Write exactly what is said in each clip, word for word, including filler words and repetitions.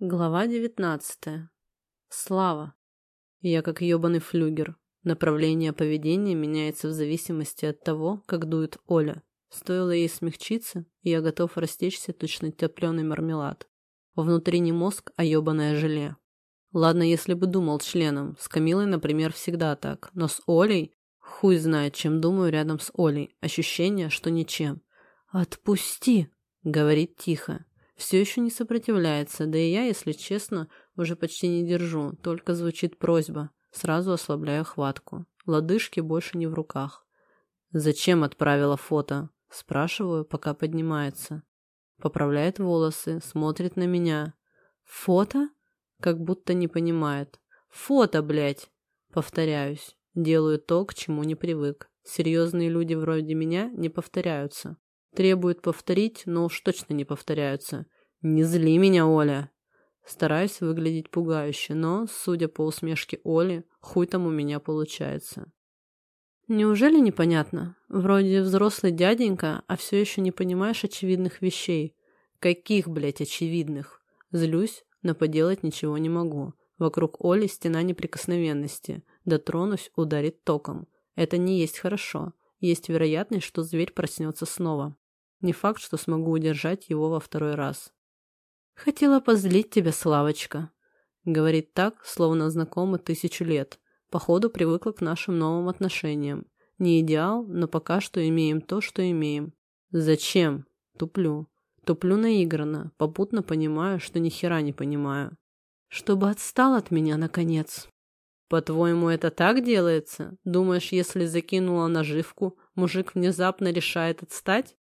Глава девятнадцатая. Слава. Я как ёбаный флюгер. Направление поведения меняется в зависимости от того, как дует Оля. Стоило ей смягчиться, и я готов растечься точно топлёный мармелад. Внутри не мозг, а ёбаное желе. Ладно, если бы думал членом. С Камилой, например, всегда так. Но с Олей... Хуй знает, чем думаю рядом с Олей. Ощущение, что ничем. «Отпусти!» — говорит тихо. Все еще не сопротивляется, да и я, если честно, уже почти не держу, только звучит просьба. Сразу ослабляю хватку. Лодыжки больше не в руках. «Зачем отправила фото?» Спрашиваю, пока поднимается. Поправляет волосы, смотрит на меня. «Фото?» Как будто не понимает. «Фото, блядь!» Повторяюсь. Делаю то, к чему не привык. Серьезные люди вроде меня не повторяются. Требуют повторить, но уж точно не повторяются. «Не зли меня, Оля!» Стараюсь выглядеть пугающе, но, судя по усмешке Оли, хуй там у меня получается. Неужели непонятно? Вроде взрослый дяденька, а все еще не понимаешь очевидных вещей. Каких, блядь, очевидных? Злюсь, но поделать ничего не могу. Вокруг Оли стена неприкосновенности. Дотронусь, ударит током. Это не есть хорошо. Есть вероятность, что зверь проснется снова. Не факт, что смогу удержать его во второй раз. «Хотела позлить тебя, Славочка», — говорит так, словно знакомы тысячу лет. Походу, привыкла к нашим новым отношениям. Не идеал, но пока что имеем то, что имеем. «Зачем?» — туплю. Туплю наигранно, попутно понимаю, что ни хера не понимаю. «Чтобы отстал от меня, наконец». «По-твоему, это так делается? Думаешь, если закинула наживку, мужик внезапно решает отстать?»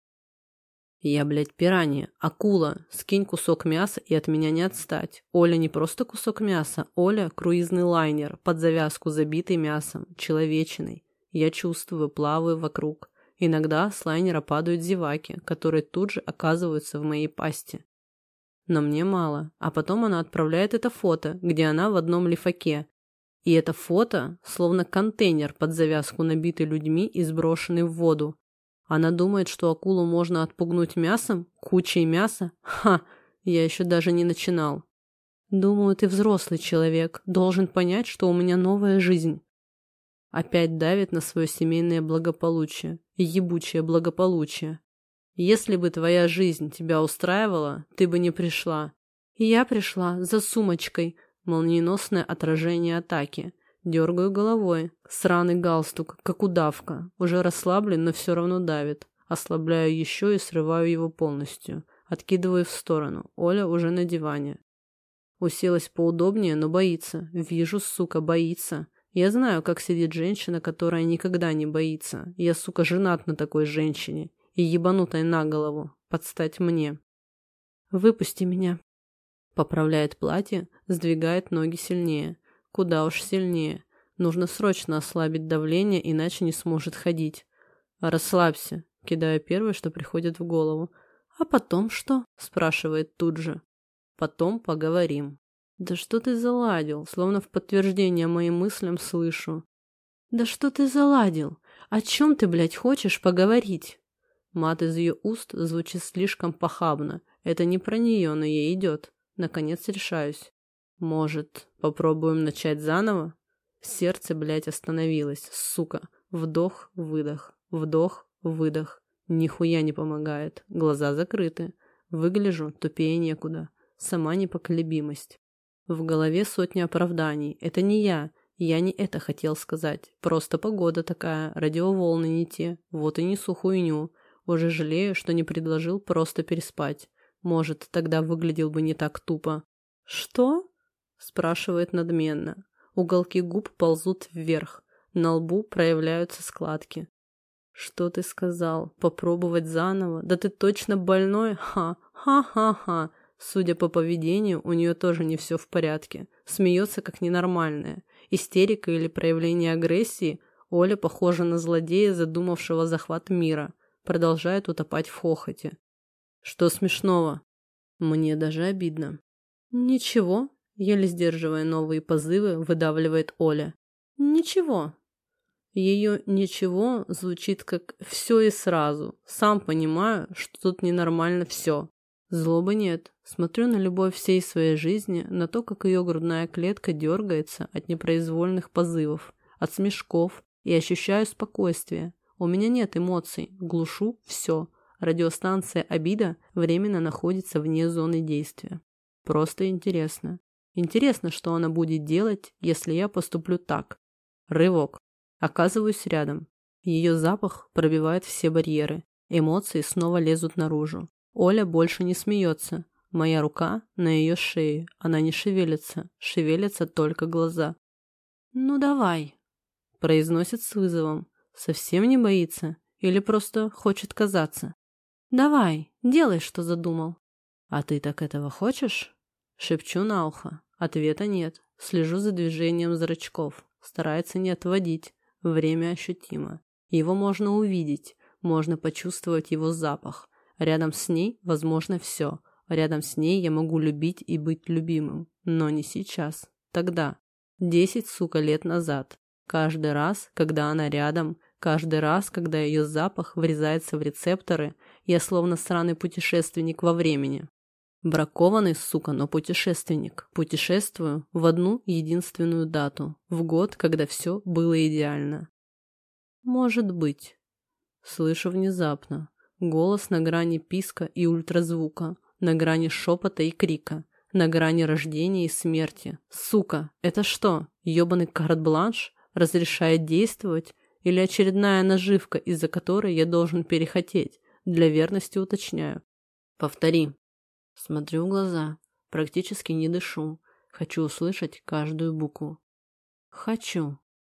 «Я, блядь, пиранья, акула. Скинь кусок мяса, и от меня не отстать. Оля не просто кусок мяса. Оля — круизный лайнер, под завязку забитый мясом, человечиной. Я чувствую, плаваю вокруг. Иногда с лайнера падают зеваки, которые тут же оказываются в моей пасти. Но мне мало. А потом она отправляет это фото, где она в одном лифаке. И это фото словно контейнер под завязку, набитый людьми и сброшенный в воду. Она думает, что акулу можно отпугнуть мясом? Кучей мяса? Ха! Я еще даже не начинал. Думаю, ты взрослый человек, должен понять, что у меня новая жизнь. Опять давит на свое семейное благополучие. Ебучее благополучие. Если бы твоя жизнь тебя устраивала, ты бы не пришла. И я пришла за сумочкой. Молниеносное отражение атаки. Дергаю головой. Сраный галстук, как удавка. Уже расслаблен, но все равно давит. Ослабляю еще и срываю его полностью. Откидываю в сторону. Оля уже на диване. Уселась поудобнее, но боится. Вижу, сука, боится. Я знаю, как сидит женщина, которая никогда не боится. Я, сука, женат на такой женщине. И ебанутой на голову. Подстать мне. «Выпусти меня». Поправляет платье, сдвигает ноги сильнее. Куда уж сильнее. Нужно срочно ослабить давление, иначе не сможет ходить. «Расслабься», — кидаю первое, что приходит в голову. «А потом что?» — спрашивает тут же. «Потом поговорим». «Да что ты заладил?» Словно в подтверждение моим мыслям слышу. «Да что ты заладил? О чем ты, блядь, хочешь поговорить?» Мат из ее уст звучит слишком похабно. Это не про нее, но ей идет. Наконец решаюсь. «Может, попробуем начать заново?» Сердце, блядь, остановилось. Сука. Вдох, выдох. Вдох, выдох. Нихуя не помогает. Глаза закрыты. Выгляжу тупее некуда. Сама непоколебимость. В голове сотни оправданий. Это не я. Я не это хотел сказать. Просто погода такая. Радиоволны не те. Вот и несу хуйню. Уже жалею, что не предложил просто переспать. Может, тогда выглядел бы не так тупо. «Что?» — спрашивает надменно. Уголки губ ползут вверх. На лбу проявляются складки. «Что ты сказал? Попробовать заново? Да ты точно больной? Ха! Ха-ха-ха!» Судя по поведению, у нее тоже не все в порядке. Смеется как ненормальная. Истерика или проявление агрессии? Оля похожа на злодея, задумавшего захват мира. Продолжает утопать в хохоте. «Что смешного?» Мне даже обидно. «Ничего», — еле сдерживая новые позывы, выдавливает Оля. «Ничего». Ее «ничего» звучит как «все и сразу». Сам понимаю, что тут ненормально все. Злобы нет. Смотрю на любовь всей своей жизни, на то, как ее грудная клетка дергается от непроизвольных позывов, от смешков, и ощущаю спокойствие. У меня нет эмоций, глушу все. Радиостанция «Обида» временно находится вне зоны действия. Просто интересно. Интересно, что она будет делать, если я поступлю так. Рывок. Оказываюсь рядом. Ее запах пробивает все барьеры. Эмоции снова лезут наружу. Оля больше не смеется. Моя рука на ее шее. Она не шевелится. Шевелятся только глаза. «Ну давай», – произносит с вызовом. Совсем не боится? Или просто хочет казаться? «Давай, делай, что задумал». «А ты так этого хочешь?» Шепчу на ухо. Ответа нет. Слежу за движением зрачков. Старается не отводить. Время ощутимо. Его можно увидеть. Можно почувствовать его запах. Рядом с ней возможно все. Рядом с ней я могу любить и быть любимым. Но не сейчас. Тогда. Десять, сука, лет назад. Каждый раз, когда она рядом, каждый раз, когда ее запах врезается в рецепторы, я словно сраный путешественник во времени. Бракованный, сука, но путешественник. Путешествую в одну единственную дату. В год, когда все было идеально. Может быть. Слышу внезапно. Голос на грани писка и ультразвука. На грани шепота и крика. На грани рождения и смерти. Сука, это что, ебаный карт-бланш? Разрешает действовать? Или очередная наживка, из-за которой я должен перехотеть? Для верности уточняю. Повтори. Смотрю в глаза. Практически не дышу. Хочу услышать каждую букву. Хочу.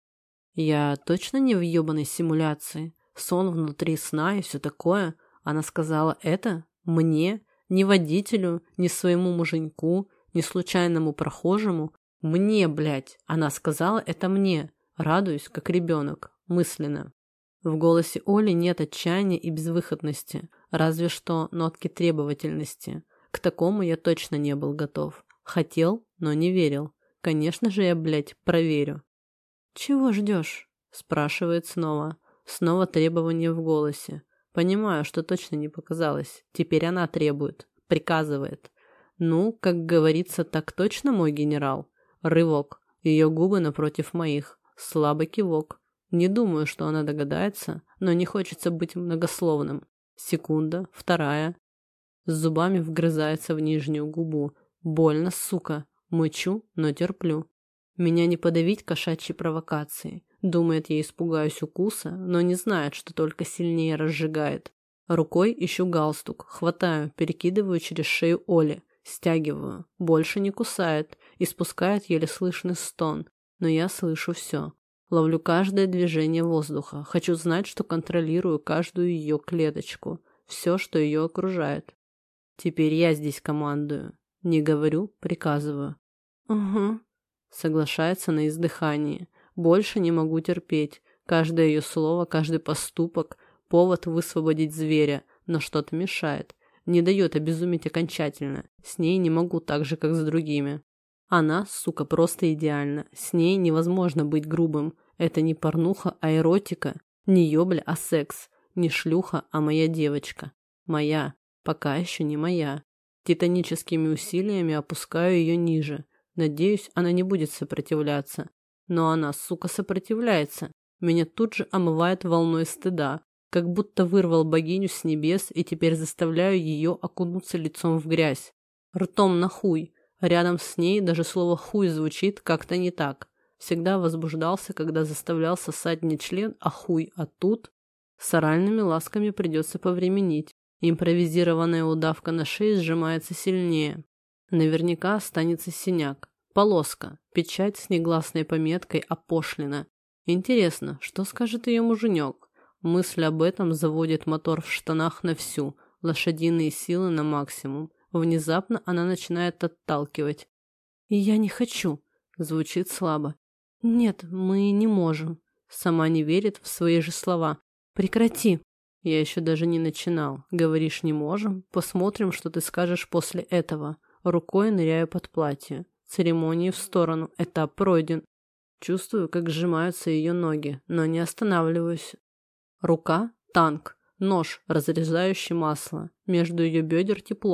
Я точно не в ебаной симуляции? Сон внутри сна и все такое? Она сказала это? Мне? Ни водителю, ни своему муженьку, ни случайному прохожему? Мне, блядь. Она сказала это мне. Радуюсь, как ребенок. Мысленно. В голосе Оли нет отчаяния и безвыходности. Разве что нотки требовательности. К такому я точно не был готов. Хотел, но не верил. Конечно же я, блядь, проверю. «Чего ждешь?» – спрашивает снова. Снова требование в голосе. Понимаю, что точно не показалось. Теперь она требует. Приказывает. Ну, как говорится, так точно, мой генерал? Рывок. Ее губы напротив моих. Слабый кивок. Не думаю, что она догадается, но не хочется быть многословным. Секунда, вторая. С зубами вгрызается в нижнюю губу. Больно, сука. Мычу, но терплю. Меня не подавить кошачьей провокацией. Думает, я испугаюсь укуса, но не знает, что только сильнее разжигает. Рукой ищу галстук, хватаю, перекидываю через шею Оли, стягиваю. Больше не кусает, испускает еле слышный стон, но я слышу все. Ловлю каждое движение воздуха, хочу знать, что контролирую каждую ее клеточку, все, что ее окружает. Теперь я здесь командую. Не говорю, приказываю. Угу. Соглашается на издыхании. Больше не могу терпеть. Каждое ее слово, каждый поступок – повод высвободить зверя, но что-то мешает. Не дает обезуметь окончательно. С ней не могу так же, как с другими. Она, сука, просто идеальна. С ней невозможно быть грубым. Это не порнуха, а эротика. Не ёбля, а секс. Не шлюха, а моя девочка. Моя. Пока еще не моя. Титаническими усилиями опускаю ее ниже. Надеюсь, она не будет сопротивляться. Но она, сука, сопротивляется. Меня тут же омывает волной стыда. Как будто вырвал богиню с небес и теперь заставляю ее окунуться лицом в грязь. Ртом на хуй. Рядом с ней даже слово «хуй» звучит как-то не так. Всегда возбуждался, когда заставлял сосать не член, а хуй. А тут с оральными ласками придется повременить. Импровизированная удавка на шее сжимается сильнее. Наверняка останется синяк. Полоска. Печать с негласной пометкой «Опошлина». Интересно, что скажет ее муженек? Мысль об этом заводит мотор в штанах на всю. Лошадиные силы на максимум. Внезапно она начинает отталкивать. «И я не хочу», — звучит слабо. «Нет, мы не можем». Сама не верит в свои же слова. «Прекрати». Я еще даже не начинал. Говоришь, не можем? Посмотрим, что ты скажешь после этого. Рукой ныряю под платье. Церемонии в сторону. Этап пройден. Чувствую, как сжимаются ее ноги, но не останавливаюсь. Рука – танк. Нож, разрезающий масло. Между ее бедер тепло.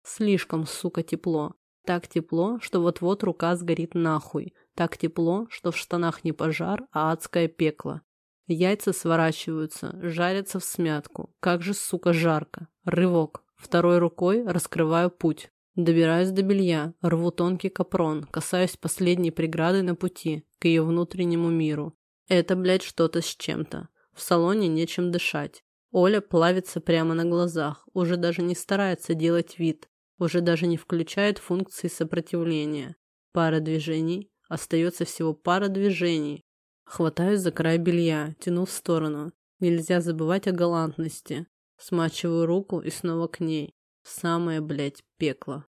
Слишком, сука, тепло. Так тепло, что вот-вот рука сгорит нахуй. Так тепло, что в штанах не пожар, а адское пекло. Яйца сворачиваются, жарятся всмятку. Как же, сука, жарко. Рывок. Второй рукой раскрываю путь. Добираюсь до белья, рву тонкий капрон, касаюсь последней преграды на пути, к ее внутреннему миру. Это, блядь, что-то с чем-то. В салоне нечем дышать. Оля плавится прямо на глазах, уже даже не старается делать вид, уже даже не включает функции сопротивления. Пара движений, остается всего пара движений. Хватаюсь за край белья, тяну в сторону. Нельзя забывать о галантности. Смачиваю руку и снова к ней. Самое, блядь, пекло.